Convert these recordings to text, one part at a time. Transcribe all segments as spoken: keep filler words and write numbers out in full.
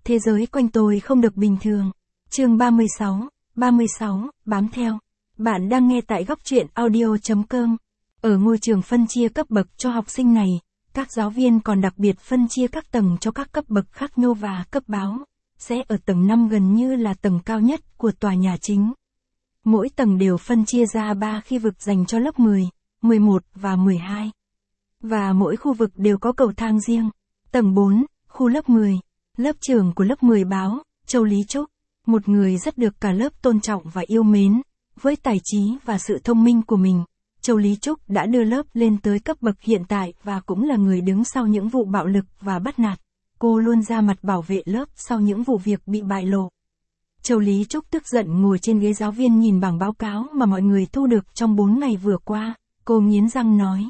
Thế giới quanh tôi không được bình thường. Chương ba mươi sáu, ba mươi sáu, bám theo. Bạn đang nghe tại góc truyện audio.com. Ở ngôi trường phân chia cấp bậc cho học sinh này, các giáo viên còn đặc biệt phân chia các tầng cho các cấp bậc khác nhau và cấp báo, sẽ ở tầng năm gần như là tầng cao nhất của tòa nhà chính. Mỗi tầng đều phân chia ra ba khu vực dành cho lớp mười, mười một và mười hai. Và mỗi khu vực đều có cầu thang riêng. Tầng bốn, khu lớp mười. Lớp trưởng của lớp mười báo, Châu Lý Trúc, một người rất được cả lớp tôn trọng và yêu mến. Với tài trí và sự thông minh của mình, Châu Lý Trúc đã đưa lớp lên tới cấp bậc hiện tại và cũng là người đứng sau những vụ bạo lực và bắt nạt. Cô luôn ra mặt bảo vệ lớp sau những vụ việc bị bại lộ. Châu Lý Trúc tức giận ngồi trên ghế giáo viên nhìn bảng báo cáo mà mọi người thu được trong bốn ngày vừa qua. Cô nghiến răng nói.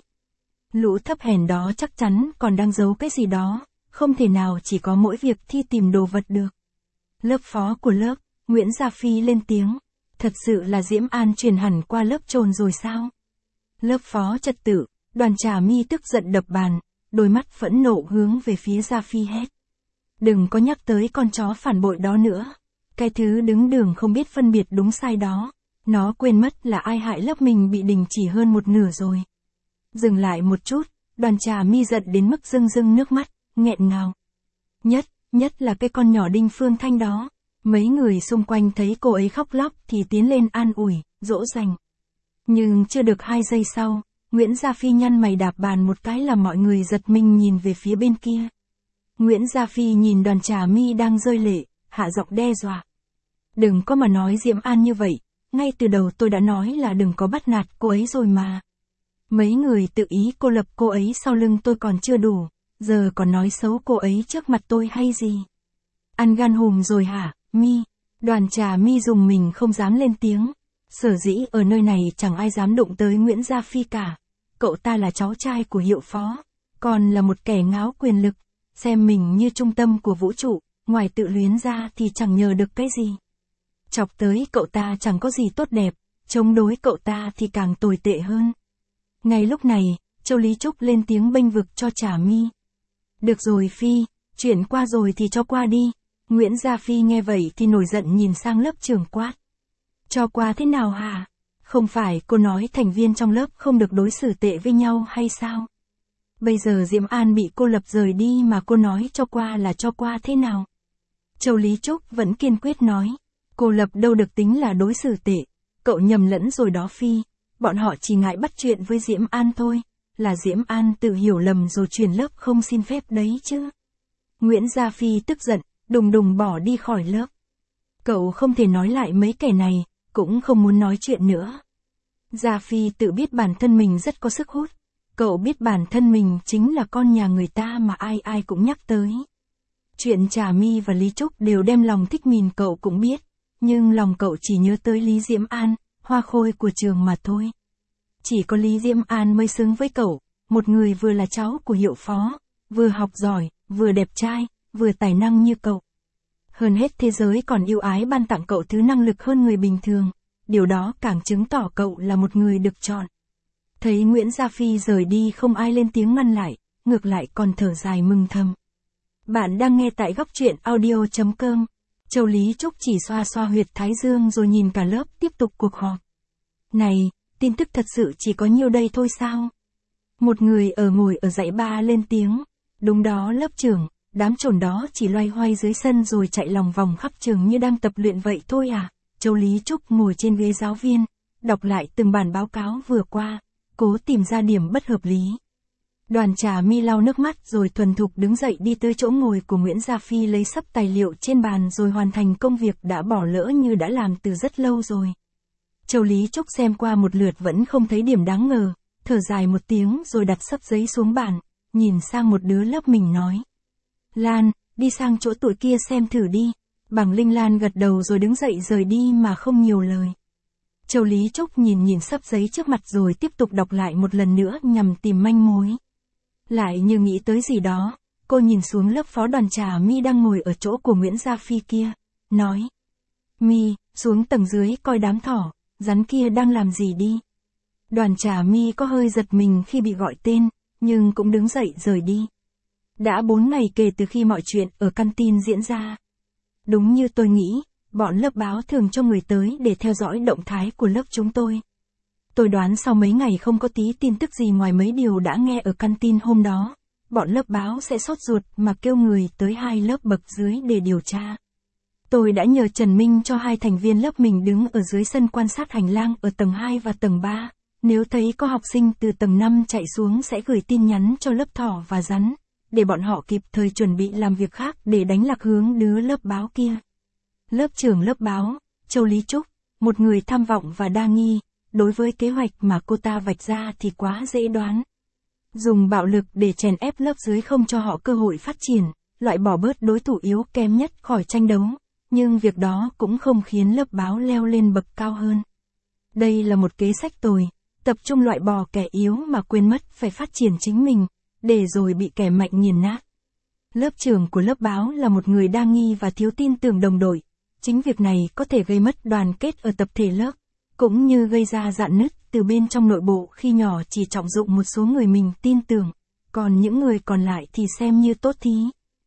Lũ thấp hèn đó chắc chắn còn đang giấu cái gì đó, không thể nào chỉ có mỗi việc thi tìm đồ vật được. Lớp phó của lớp, Nguyễn Gia Phi lên tiếng. Thật sự là Diễm An truyền hẳn qua lớp trồn rồi sao? Lớp phó trật tự, Đoàn Trà My tức giận đập bàn, đôi mắt phẫn nộ hướng về phía Gia Phi hét. Đừng có nhắc tới con chó phản bội đó nữa. Cái thứ đứng đường không biết phân biệt đúng sai đó. Nó quên mất là ai hại lớp mình bị đình chỉ hơn một nửa rồi. Dừng lại một chút, Đoàn Trà My giận đến mức rưng rưng nước mắt, nghẹn ngào. Nhất, nhất là cái con nhỏ Đinh Phương Thanh đó. Mấy người xung quanh thấy cô ấy khóc lóc thì tiến lên an ủi, dỗ dành. Nhưng chưa được hai giây sau, Nguyễn Gia Phi nhăn mày đạp bàn một cái làm mọi người giật mình nhìn về phía bên kia. Nguyễn Gia Phi nhìn Đoàn Trà My đang rơi lệ, hạ giọng đe dọa. Đừng có mà nói Diễm An như vậy, ngay từ đầu tôi đã nói là đừng có bắt nạt cô ấy rồi mà. Mấy người tự ý cô lập cô ấy sau lưng tôi còn chưa đủ, giờ còn nói xấu cô ấy trước mặt tôi hay gì? Ăn gan hùm rồi hả, My? Đoàn Trà My dùng mình không dám lên tiếng. Sở dĩ ở nơi này chẳng ai dám đụng tới Nguyễn Gia Phi cả. Cậu ta là cháu trai của hiệu phó, còn là một kẻ ngáo quyền lực, xem mình như trung tâm của vũ trụ, ngoài tự luyến ra thì chẳng nhờ được cái gì. Chọc tới cậu ta chẳng có gì tốt đẹp, chống đối cậu ta thì càng tồi tệ hơn. Ngay lúc này, Châu Lý Trúc lên tiếng bênh vực cho Trà My. Được rồi Phi, chuyện qua rồi thì cho qua đi. Nguyễn Gia Phi nghe vậy thì nổi giận nhìn sang lớp trưởng quát. Cho qua thế nào hả? Không phải cô nói thành viên trong lớp không được đối xử tệ với nhau hay sao? Bây giờ Diễm An bị cô lập rời đi mà cô nói cho qua là cho qua thế nào? Châu Lý Trúc vẫn kiên quyết nói. Cô lập đâu được tính là đối xử tệ. Cậu nhầm lẫn rồi đó Phi. Bọn họ chỉ ngại bắt chuyện với Diễm An thôi. Là Diễm An tự hiểu lầm rồi chuyển lớp không xin phép đấy chứ. Nguyễn Gia Phi tức giận, đùng đùng bỏ đi khỏi lớp. Cậu không thể nói lại mấy kẻ này, cũng không muốn nói chuyện nữa. Gia Phi tự biết bản thân mình rất có sức hút. Cậu biết bản thân mình chính là con nhà người ta mà ai ai cũng nhắc tới. Chuyện Trà My và Lý Trúc đều đem lòng thích mìn cậu cũng biết. Nhưng lòng cậu chỉ nhớ tới Lý Diễm An, hoa khôi của trường mà thôi. Chỉ có Lý Diễm An mới xứng với cậu, một người vừa là cháu của hiệu phó, vừa học giỏi, vừa đẹp trai, vừa tài năng như cậu. Hơn hết thế giới còn yêu ái ban tặng cậu thứ năng lực hơn người bình thường, điều đó càng chứng tỏ cậu là một người được chọn. Thấy Nguyễn Gia Phi rời đi không ai lên tiếng ngăn lại, ngược lại còn thở dài mừng thầm. Bạn đang nghe tại góc truyện audio.com. Châu Lý Trúc chỉ xoa xoa huyệt thái dương rồi nhìn cả lớp tiếp tục cuộc họp. Này, tin tức thật sự chỉ có nhiêu đây thôi sao? Một người ở ngồi ở dãy ba lên tiếng. Đúng đó lớp trưởng, đám trồn đó chỉ loay hoay dưới sân rồi chạy lòng vòng khắp trường như đang tập luyện vậy thôi à? Châu Lý Trúc ngồi trên ghế giáo viên, đọc lại từng bản báo cáo vừa qua, cố tìm ra điểm bất hợp lý. Đoàn Trà My lau nước mắt rồi thuần thục đứng dậy đi tới chỗ ngồi của Nguyễn Gia Phi lấy sấp tài liệu trên bàn rồi hoàn thành công việc đã bỏ lỡ như đã làm từ rất lâu rồi. Châu Lý Trúc xem qua một lượt vẫn không thấy điểm đáng ngờ, thở dài một tiếng rồi đặt sấp giấy xuống bàn, nhìn sang một đứa lớp mình nói. Lan, đi sang chỗ tụi kia xem thử đi. Bảng Linh Lan gật đầu rồi đứng dậy rời đi mà không nhiều lời. Châu Lý Trúc nhìn nhìn sấp giấy trước mặt rồi tiếp tục đọc lại một lần nữa nhằm tìm manh mối. Lại như nghĩ tới gì đó, cô nhìn xuống lớp phó Đoàn Trà My đang ngồi ở chỗ của Nguyễn Gia Phi kia, nói. My, xuống tầng dưới coi đám thỏ, rắn kia đang làm gì đi. Đoàn Trà My có hơi giật mình khi bị gọi tên, nhưng cũng đứng dậy rời đi. Đã bốn ngày kể từ khi mọi chuyện ở căn tin diễn ra, Đúng như tôi nghĩ, bọn lớp báo thường cho người tới để theo dõi động thái của lớp chúng tôi. Tôi đoán sau mấy ngày không có tí tin tức gì ngoài mấy điều đã nghe ở căn tin hôm đó, bọn lớp báo sẽ sốt ruột mà kêu người tới hai lớp bậc dưới để điều tra. Tôi đã nhờ Trần Minh cho hai thành viên lớp mình đứng ở dưới sân quan sát hành lang ở tầng hai và tầng ba, nếu thấy có học sinh từ tầng năm chạy xuống sẽ gửi tin nhắn cho lớp thỏ và rắn, để bọn họ kịp thời chuẩn bị làm việc khác để đánh lạc hướng đứa lớp báo kia. Lớp trưởng lớp báo, Châu Lý Trúc, một người tham vọng và đa nghi, đối với kế hoạch mà cô ta vạch ra thì quá dễ đoán. Dùng bạo lực để chèn ép lớp dưới không cho họ cơ hội phát triển, loại bỏ bớt đối thủ yếu kém nhất khỏi tranh đấu, nhưng việc đó cũng không khiến lớp báo leo lên bậc cao hơn. Đây là một kế sách tồi, tập trung loại bỏ kẻ yếu mà quên mất phải phát triển chính mình, để rồi bị kẻ mạnh nghiền nát. Lớp trưởng của lớp báo là một người đa nghi và thiếu tin tưởng đồng đội. Chính việc này có thể gây mất đoàn kết ở tập thể lớp, cũng như gây ra rạn nứt từ bên trong nội bộ khi nhỏ chỉ trọng dụng một số người mình tin tưởng, còn những người còn lại thì xem như tốt thí.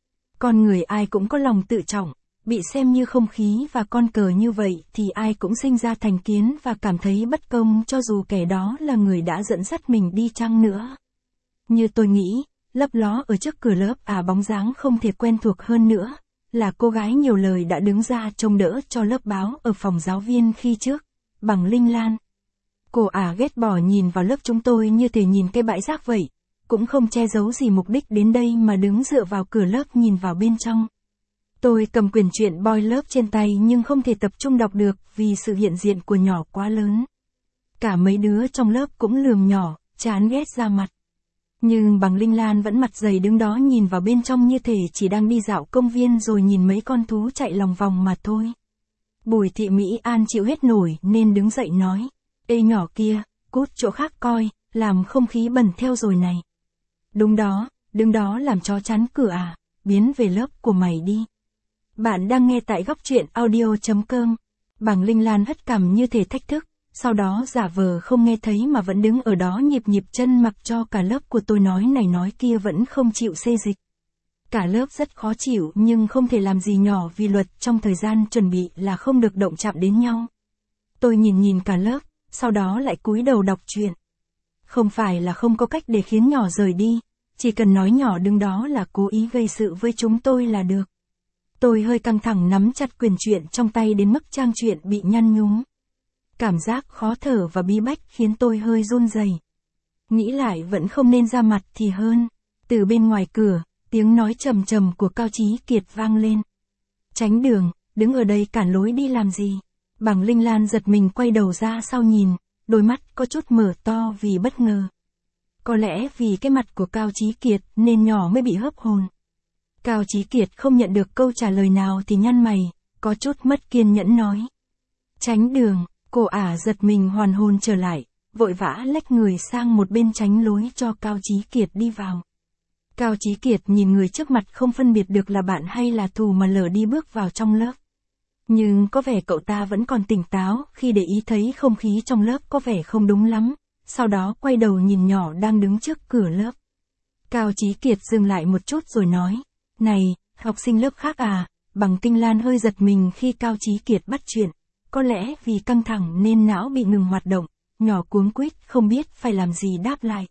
Con người ai cũng có lòng tự trọng, bị xem như không khí và con cờ như vậy thì ai cũng sinh ra thành kiến và cảm thấy bất công cho dù kẻ đó là người đã dẫn dắt mình đi chăng nữa. Như tôi nghĩ, lấp ló ở trước cửa lớp à bóng dáng không thể quen thuộc hơn nữa, là cô gái nhiều lời đã đứng ra trông đỡ cho lớp báo ở phòng giáo viên khi trước, Bằng Linh Lan. Cô ả ghét bỏ nhìn vào lớp chúng tôi như thể nhìn cái bãi rác vậy, cũng không che giấu gì mục đích đến đây mà đứng dựa vào cửa lớp nhìn vào bên trong. Tôi cầm quyển truyện Boy Love trên tay nhưng không thể tập trung đọc được vì sự hiện diện của nhỏ quá lớn. Cả mấy đứa trong lớp cũng lườm nhỏ, chán ghét ra mặt. Nhưng Bằng Linh Lan vẫn mặt dày đứng đó nhìn vào bên trong như thể chỉ đang đi dạo công viên rồi nhìn mấy con thú chạy lòng vòng mà thôi. Bùi Thị Mỹ An chịu hết nổi nên đứng dậy nói, ê nhỏ kia, cút chỗ khác coi, làm không khí bẩn theo rồi này. Đúng đó, đứng đó làm chó chắn cửa à, biến về lớp của mày đi. Bạn đang nghe tại góc truyện audio chấm com. Bằng Linh Lan hất cằm như thể thách thức, sau đó giả vờ không nghe thấy mà vẫn đứng ở đó nhịp nhịp chân mặc cho cả lớp của tôi nói này nói kia vẫn không chịu xê dịch. Cả lớp rất khó chịu nhưng không thể làm gì nhỏ vì luật trong thời gian chuẩn bị là không được động chạm đến nhau. Tôi nhìn nhìn cả lớp, sau đó lại cúi đầu đọc truyện. Không phải là không có cách để khiến nhỏ rời đi, chỉ cần nói nhỏ đứng đó là cố ý gây sự với chúng tôi là được. Tôi hơi căng thẳng nắm chặt quyển truyện trong tay đến mức trang truyện bị nhăn nhúm. Cảm giác khó thở và bí bách khiến tôi hơi run rẩy. Nghĩ lại vẫn không nên ra mặt thì hơn. Từ bên ngoài cửa, tiếng nói trầm trầm của Cao Chí Kiệt vang lên. Tránh đường, đứng ở đây cản lối đi làm gì? Bằng Linh Lan giật mình quay đầu ra sau nhìn, đôi mắt có chút mở to vì bất ngờ. Có lẽ vì cái mặt của Cao Chí Kiệt nên nhỏ mới bị hớp hồn. Cao Chí Kiệt không nhận được câu trả lời nào thì nhăn mày, có chút mất kiên nhẫn nói. Tránh đường, cô ả giật mình hoàn hồn trở lại, vội vã lách người sang một bên tránh lối cho Cao Chí Kiệt đi vào. Cao Chí Kiệt nhìn người trước mặt không phân biệt được là bạn hay là thù mà lờ đi bước vào trong lớp. Nhưng có vẻ cậu ta vẫn còn tỉnh táo khi để ý thấy không khí trong lớp có vẻ không đúng lắm, sau đó quay đầu nhìn nhỏ đang đứng trước cửa lớp. Cao Chí Kiệt dừng lại một chút rồi nói, này, học sinh lớp khác à? Bằng Kinh Lan hơi giật mình khi Cao Chí Kiệt bắt chuyện, có lẽ vì căng thẳng nên não bị ngừng hoạt động, nhỏ cuống quýt không biết phải làm gì đáp lại.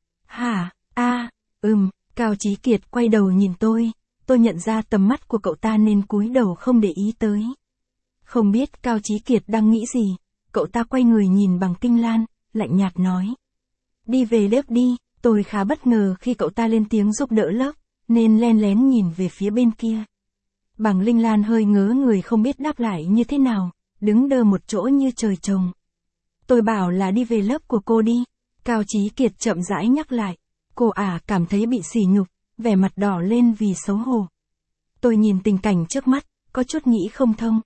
Hả, a, à, ừm, Cao Chí Kiệt quay đầu nhìn tôi, tôi nhận ra tầm mắt của cậu ta nên cúi đầu không để ý tới. Không biết Cao Chí Kiệt đang nghĩ gì, cậu ta quay người nhìn Bằng Kinh Lan, lạnh nhạt nói. Đi về lớp đi, tôi khá bất ngờ khi cậu ta lên tiếng giúp đỡ lớp, nên len lén nhìn về phía bên kia. Bằng Linh Lan hơi ngớ người không biết đáp lại như thế nào, đứng đơ một chỗ như trời trồng. Tôi bảo là đi về lớp của cô đi, Cao Chí Kiệt chậm rãi nhắc lại. Cô ả cảm thấy bị sỉ nhục, vẻ mặt đỏ lên vì xấu hổ. Tôi nhìn tình cảnh trước mắt, có chút nghĩ không thông.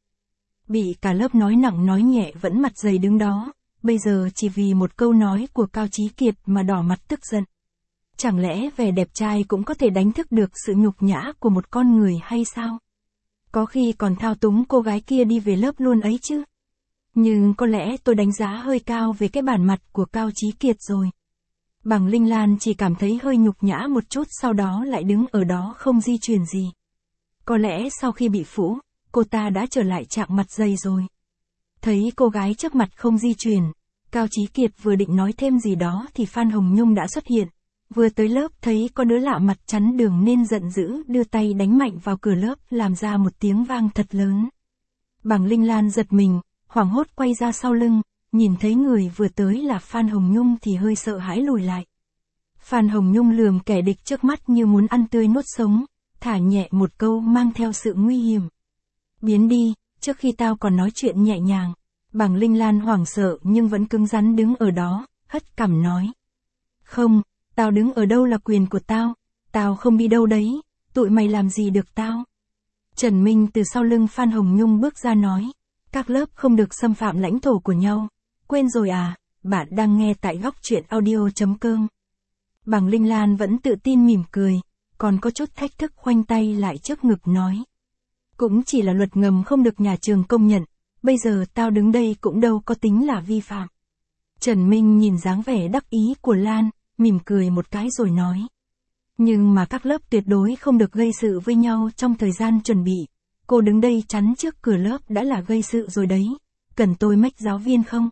Bị cả lớp nói nặng nói nhẹ vẫn mặt dày đứng đó, bây giờ chỉ vì một câu nói của Cao Chí Kiệt mà đỏ mặt tức giận. Chẳng lẽ vẻ đẹp trai cũng có thể đánh thức được sự nhục nhã của một con người hay sao? Có khi còn thao túng cô gái kia đi về lớp luôn ấy chứ. Nhưng có lẽ tôi đánh giá hơi cao về cái bản mặt của Cao Chí Kiệt rồi. Bằng Linh Lan chỉ cảm thấy hơi nhục nhã một chút sau đó lại đứng ở đó không di chuyển gì. Có lẽ sau khi bị phũ, cô ta đã trở lại trạng mặt dày rồi. Thấy cô gái trước mặt không di chuyển, Cao Chí Kiệt vừa định nói thêm gì đó thì Phan Hồng Nhung đã xuất hiện. Vừa tới lớp thấy có đứa lạ mặt chắn đường nên giận dữ đưa tay đánh mạnh vào cửa lớp làm ra một tiếng vang thật lớn. Bàng Linh Lan giật mình, hoảng hốt quay ra sau lưng, nhìn thấy người vừa tới là Phan Hồng Nhung thì hơi sợ hãi lùi lại. Phan Hồng Nhung lườm kẻ địch trước mắt như muốn ăn tươi nuốt sống, thả nhẹ một câu mang theo sự nguy hiểm. Biến đi, trước khi tao còn nói chuyện nhẹ nhàng. Bàng Linh Lan hoảng sợ nhưng vẫn cứng rắn đứng ở đó, hất cằm nói. Không, tao đứng ở đâu là quyền của tao, tao không đi đâu đấy, tụi mày làm gì được tao. Trần Minh từ sau lưng Phan Hồng Nhung bước ra nói, các lớp không được xâm phạm lãnh thổ của nhau. Quên rồi à, bạn đang nghe tại góc truyện audio chấm com. Bàng Linh Lan vẫn tự tin mỉm cười, còn có chút thách thức khoanh tay lại trước ngực nói. Cũng chỉ là luật ngầm không được nhà trường công nhận, bây giờ tao đứng đây cũng đâu có tính là vi phạm. Trần Minh nhìn dáng vẻ đắc ý của Lan, mỉm cười một cái rồi nói. Nhưng mà các lớp tuyệt đối không được gây sự với nhau trong thời gian chuẩn bị. Cô đứng đây chắn trước cửa lớp đã là gây sự rồi đấy, cần tôi mách giáo viên không?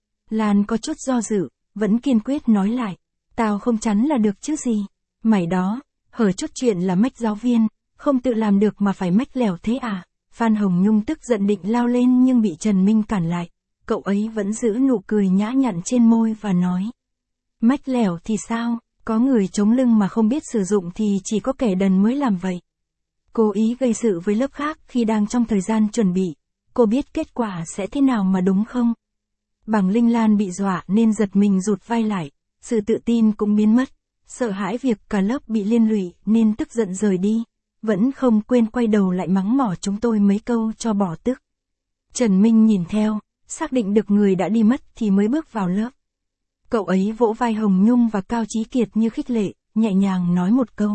Lan có chút do dự, vẫn kiên quyết nói lại. Tao không chắn là được chứ gì. Mày đó, hở chút chuyện là mách giáo viên, không tự làm được mà phải mách lèo thế à? Phan Hồng Nhung tức giận định lao lên nhưng bị Trần Minh cản lại. Cậu ấy vẫn giữ nụ cười nhã nhặn trên môi và nói. Mách lèo thì sao, có người chống lưng mà không biết sử dụng thì chỉ có kẻ đần mới làm vậy. Cố ý gây sự với lớp khác khi đang trong thời gian chuẩn bị, cô biết kết quả sẽ thế nào mà đúng không? Bàng Linh Lan bị dọa nên giật mình rụt vai lại, sự tự tin cũng biến mất, sợ hãi việc cả lớp bị liên lụy nên tức giận rời đi, vẫn không quên quay đầu lại mắng mỏ chúng tôi mấy câu cho bỏ tức. Trần Minh nhìn theo, xác định được người đã đi mất thì mới bước vào lớp. Cậu ấy vỗ vai Hồng Nhung và Cao Chí Kiệt như khích lệ, nhẹ nhàng nói một câu.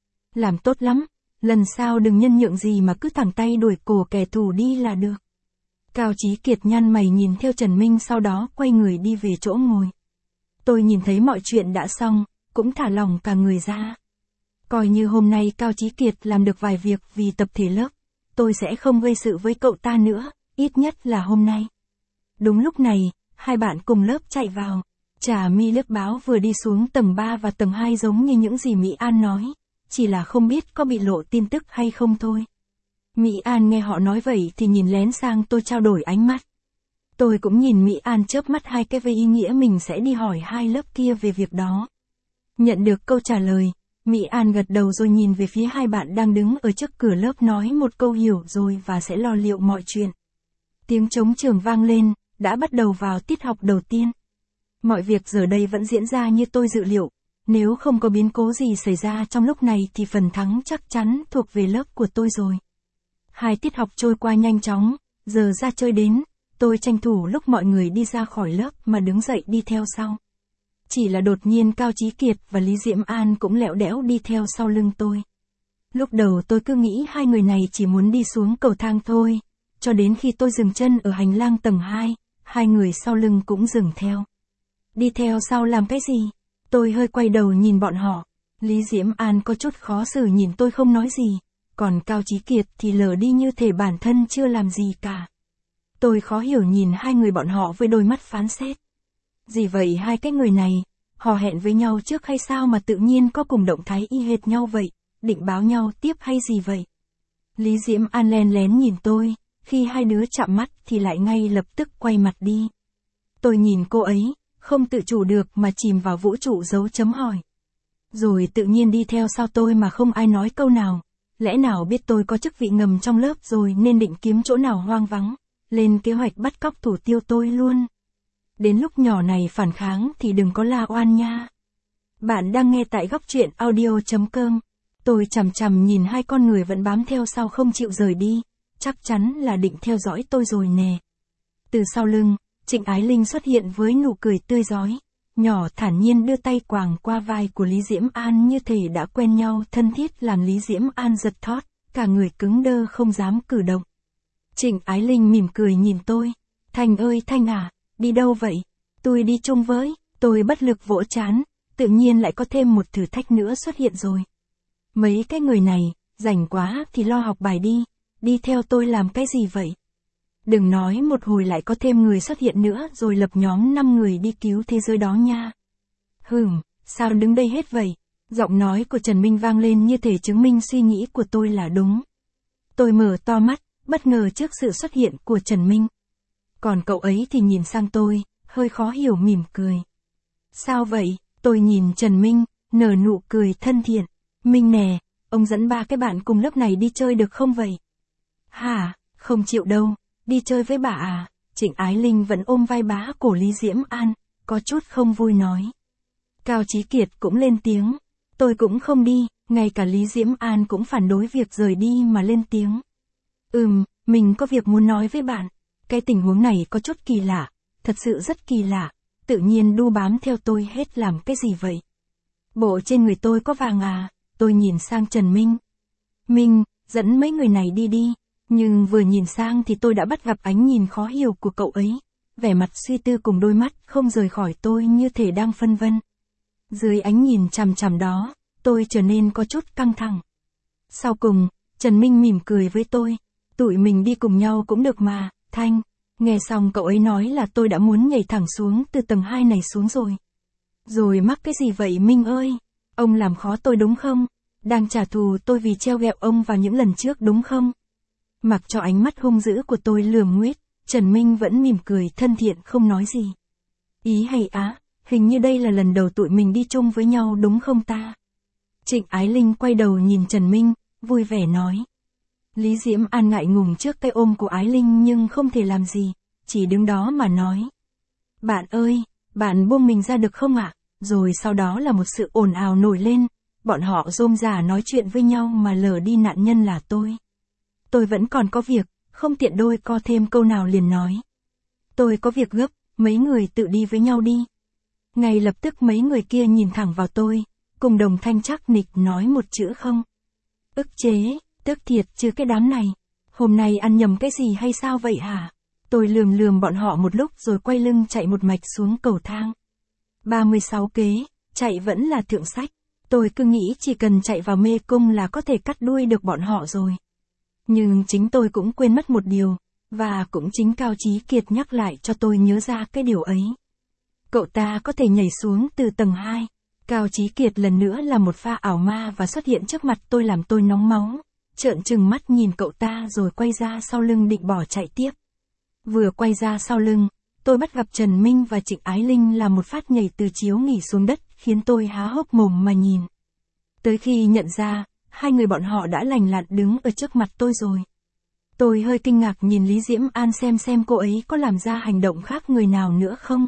Làm tốt lắm, lần sau đừng nhân nhượng gì mà cứ thẳng tay đuổi cổ kẻ thù đi là được. Cao Chí Kiệt nhăn mày nhìn theo Trần Minh sau đó quay người đi về chỗ ngồi. Tôi nhìn thấy mọi chuyện đã xong, cũng thả lòng cả người ra. Coi như hôm nay Cao Chí Kiệt làm được vài việc vì tập thể lớp, tôi sẽ không gây sự với cậu ta nữa, ít nhất là hôm nay. Đúng lúc này, hai bạn cùng lớp chạy vào. Trà My liếc báo vừa đi xuống tầng ba và tầng hai giống như những gì Mỹ An nói, chỉ là không biết có bị lộ tin tức hay không thôi. Mỹ An nghe họ nói vậy thì nhìn lén sang tôi trao đổi ánh mắt. Tôi cũng nhìn Mỹ An chớp mắt hai cái với ý nghĩa mình sẽ đi hỏi hai lớp kia về việc đó. Nhận được câu trả lời, Mỹ An gật đầu rồi nhìn về phía hai bạn đang đứng ở trước cửa lớp nói một câu hiểu rồi và sẽ lo liệu mọi chuyện. Tiếng trống trường vang lên, đã bắt đầu vào tiết học đầu tiên. Mọi việc giờ đây vẫn diễn ra như tôi dự liệu, nếu không có biến cố gì xảy ra trong lúc này thì phần thắng chắc chắn thuộc về lớp của tôi rồi. Hai tiết học trôi qua nhanh chóng, giờ ra chơi đến, tôi tranh thủ lúc mọi người đi ra khỏi lớp mà đứng dậy đi theo sau. Chỉ là đột nhiên Cao Chí Kiệt và Lý Diễm An cũng lẹo đẽo đi theo sau lưng tôi. Lúc đầu tôi cứ nghĩ hai người này chỉ muốn đi xuống cầu thang thôi, cho đến khi tôi dừng chân ở hành lang tầng hai, hai người sau lưng cũng dừng theo. Đi theo sau làm cái gì? Tôi hơi quay đầu nhìn bọn họ. Lý Diễm An có chút khó xử nhìn tôi không nói gì, còn Cao Chí Kiệt thì lờ đi như thể bản thân chưa làm gì cả. Tôi khó hiểu nhìn hai người bọn họ với đôi mắt phán xét. Gì vậy hai cái người này, họ hẹn với nhau trước hay sao mà tự nhiên có cùng động thái y hệt nhau vậy, định báo nhau tiếp hay gì vậy? Lý Diễm An len lén nhìn tôi, khi hai đứa chạm mắt thì lại ngay lập tức quay mặt đi. Tôi nhìn cô ấy, không tự chủ được mà chìm vào vũ trụ dấu chấm hỏi. Rồi tự nhiên đi theo sau tôi mà không ai nói câu nào, lẽ nào biết tôi có chức vị ngầm trong lớp rồi nên định kiếm chỗ nào hoang vắng, lên kế hoạch bắt cóc thủ tiêu tôi luôn. Đến lúc nhỏ này phản kháng thì đừng có la oan nha. Bạn đang nghe tại góc truyện audio chấm com. Tôi chằm chằm nhìn hai con người vẫn bám theo sau không chịu rời đi, chắc chắn là định theo dõi tôi rồi nè. Từ sau lưng, Trịnh Ái Linh xuất hiện với nụ cười tươi rói, nhỏ thản nhiên đưa tay quàng qua vai của Lý Diễm An như thể đã quen nhau thân thiết làm Lý Diễm An giật thót, cả người cứng đơ không dám cử động. Trịnh Ái Linh mỉm cười nhìn tôi, Thanh ơi Thanh à, đi đâu vậy? Tôi đi chung với, tôi bất lực vỗ trán, tự nhiên lại có thêm một thử thách nữa xuất hiện rồi. Mấy cái người này, rảnh quá thì lo học bài đi, đi theo tôi làm cái gì vậy? Đừng nói một hồi lại có thêm người xuất hiện nữa rồi lập nhóm năm người đi cứu thế giới đó nha. Hừm, sao đứng đây hết vậy? Giọng nói của Trần Minh vang lên như thể chứng minh suy nghĩ của tôi là đúng. Tôi mở to mắt, bất ngờ trước sự xuất hiện của Trần Minh. Còn cậu ấy thì nhìn sang tôi, hơi khó hiểu mỉm cười. Sao vậy? Tôi nhìn Trần Minh, nở nụ cười thân thiện. Minh nè, ông dẫn ba cái bạn cùng lớp này đi chơi được không vậy? Hả, không chịu đâu, đi chơi với bà à? Trịnh Ái Linh vẫn ôm vai bá cổ Lý Diễm An, có chút không vui nói. Cao Chí Kiệt cũng lên tiếng. Tôi cũng không đi, ngay cả Lý Diễm An cũng phản đối việc rời đi mà lên tiếng. Ừm, mình có việc muốn nói với bạn. Cái tình huống này có chút kỳ lạ, thật sự rất kỳ lạ, tự nhiên đu bám theo tôi hết làm cái gì vậy? Bộ trên người tôi có vàng à? Tôi nhìn sang Trần Minh. Minh, dẫn mấy người này đi đi, nhưng vừa nhìn sang thì tôi đã bắt gặp ánh nhìn khó hiểu của cậu ấy, vẻ mặt suy tư cùng đôi mắt không rời khỏi tôi như thể đang phân vân. Dưới ánh nhìn chằm chằm đó, tôi trở nên có chút căng thẳng. Sau cùng, Trần Minh mỉm cười với tôi, tụi mình đi cùng nhau cũng được mà, Thanh. Nghe xong cậu ấy nói là tôi đã muốn nhảy thẳng xuống từ tầng hai này xuống rồi. Rồi mắc cái gì vậy Minh ơi? Ông làm khó tôi đúng không? Đang trả thù tôi vì treo ghẹo ông vào những lần trước đúng không? Mặc cho ánh mắt hung dữ của tôi lườm nguyết, Trần Minh vẫn mỉm cười thân thiện không nói gì. Ý hay á, hình như đây là lần đầu tụi mình đi chung với nhau đúng không ta? Trịnh Ái Linh quay đầu nhìn Trần Minh, vui vẻ nói. Lý Diễm An ngại ngùng trước cái ôm của Ái Linh nhưng không thể làm gì, chỉ đứng đó mà nói. Bạn ơi, bạn buông mình ra được không ạ? Rồi sau đó là một sự ồn ào nổi lên, bọn họ rôm rả nói chuyện với nhau mà lờ đi nạn nhân là tôi. Tôi vẫn còn có việc, không tiện đôi co thêm câu nào liền nói. Tôi có việc gấp, mấy người tự đi với nhau đi. Ngay lập tức mấy người kia nhìn thẳng vào tôi, cùng đồng thanh chắc nịch nói một chữ không. Ức chế, tức thiệt chứ cái đám này. Hôm nay ăn nhầm cái gì hay sao vậy hả? Tôi lườm lườm bọn họ một lúc rồi quay lưng chạy một mạch xuống cầu thang. ba mươi sáu kế, chạy vẫn là thượng sách. Tôi cứ nghĩ chỉ cần chạy vào mê cung là có thể cắt đuôi được bọn họ rồi. Nhưng chính tôi cũng quên mất một điều, và cũng chính Cao Chí Kiệt nhắc lại cho tôi nhớ ra cái điều ấy. Cậu ta có thể nhảy xuống từ tầng hai. Cao Chí Kiệt lần nữa là một pha ảo ma và xuất hiện trước mặt tôi làm tôi nóng máu. Trợn trừng mắt nhìn cậu ta rồi quay ra sau lưng định bỏ chạy tiếp. Vừa quay ra sau lưng, tôi bắt gặp Trần Minh và Trịnh Ái Linh làm một phát nhảy từ chiếu nghỉ xuống đất khiến tôi há hốc mồm mà nhìn. Tới khi nhận ra, hai người bọn họ đã lành lặn đứng ở trước mặt tôi rồi. Tôi hơi kinh ngạc nhìn Lý Diễm An xem xem cô ấy có làm ra hành động khác người nào nữa không.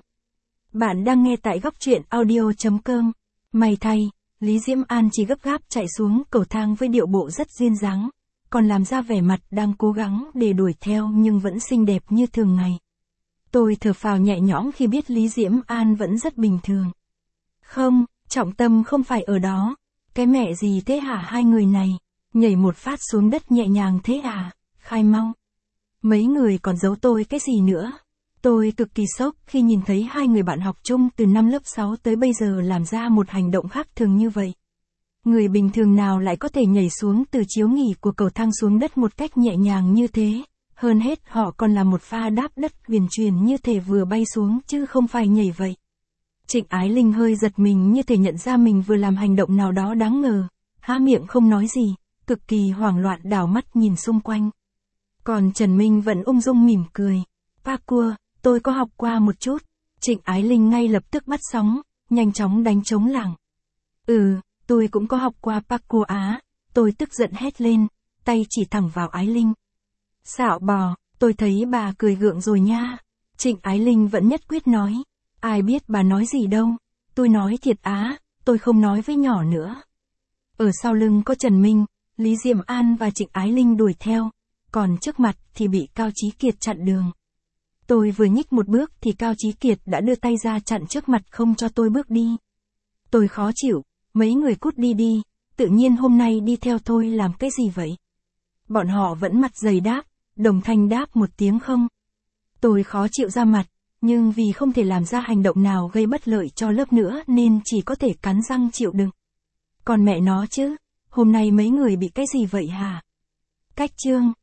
Bạn đang nghe tại góc truyện audio chấm com. May thay, Lý Diễm An chỉ gấp gáp chạy xuống cầu thang với điệu bộ rất duyên dáng, còn làm ra vẻ mặt đang cố gắng để đuổi theo nhưng vẫn xinh đẹp như thường ngày. Tôi thở phào nhẹ nhõm khi biết Lý Diễm An vẫn rất bình thường. Không, trọng tâm không phải ở đó. Cái mẹ gì thế hả hai người này? Nhảy một phát xuống đất nhẹ nhàng thế à? Khai mau. Mấy người còn giấu tôi cái gì nữa? Tôi cực kỳ sốc khi nhìn thấy hai người bạn học chung từ năm lớp sáu tới bây giờ làm ra một hành động khác thường như vậy. Người bình thường nào lại có thể nhảy xuống từ chiếu nghỉ của cầu thang xuống đất một cách nhẹ nhàng như thế? Hơn hết họ còn là một pha đáp đất huyền truyền như thể vừa bay xuống chứ không phải nhảy vậy. Trịnh Ái Linh hơi giật mình như thể nhận ra mình vừa làm hành động nào đó đáng ngờ, há miệng không nói gì, cực kỳ hoảng loạn đảo mắt nhìn xung quanh. Còn Trần Minh vẫn ung dung mỉm cười. Parkour, tôi có học qua một chút. Trịnh Ái Linh ngay lập tức bắt sóng, nhanh chóng đánh trống lảng. Ừ, tôi cũng có học qua parkour á. Tôi tức giận hét lên, tay chỉ thẳng vào Ái Linh. Xạo bò, tôi thấy bà cười gượng rồi nha. Trịnh Ái Linh vẫn nhất quyết nói. Ai biết bà nói gì đâu. Tôi nói thiệt á, tôi không nói với nhỏ nữa. Ở sau lưng có Trần Minh, Lý Diễm An và Trịnh Ái Linh đuổi theo, còn trước mặt thì bị Cao Chí Kiệt chặn đường. Tôi vừa nhích một bước thì Cao Chí Kiệt đã đưa tay ra chặn trước mặt không cho tôi bước đi. Tôi khó chịu, mấy người cút đi đi, tự nhiên hôm nay đi theo tôi làm cái gì vậy? Bọn họ vẫn mặt dày đáp, đồng thanh đáp một tiếng không. Tôi khó chịu ra mặt, nhưng vì không thể làm ra hành động nào gây bất lợi cho lớp nữa nên chỉ có thể cắn răng chịu đựng. Còn mẹ nó chứ, hôm nay mấy người bị cái gì vậy hả? Cách chương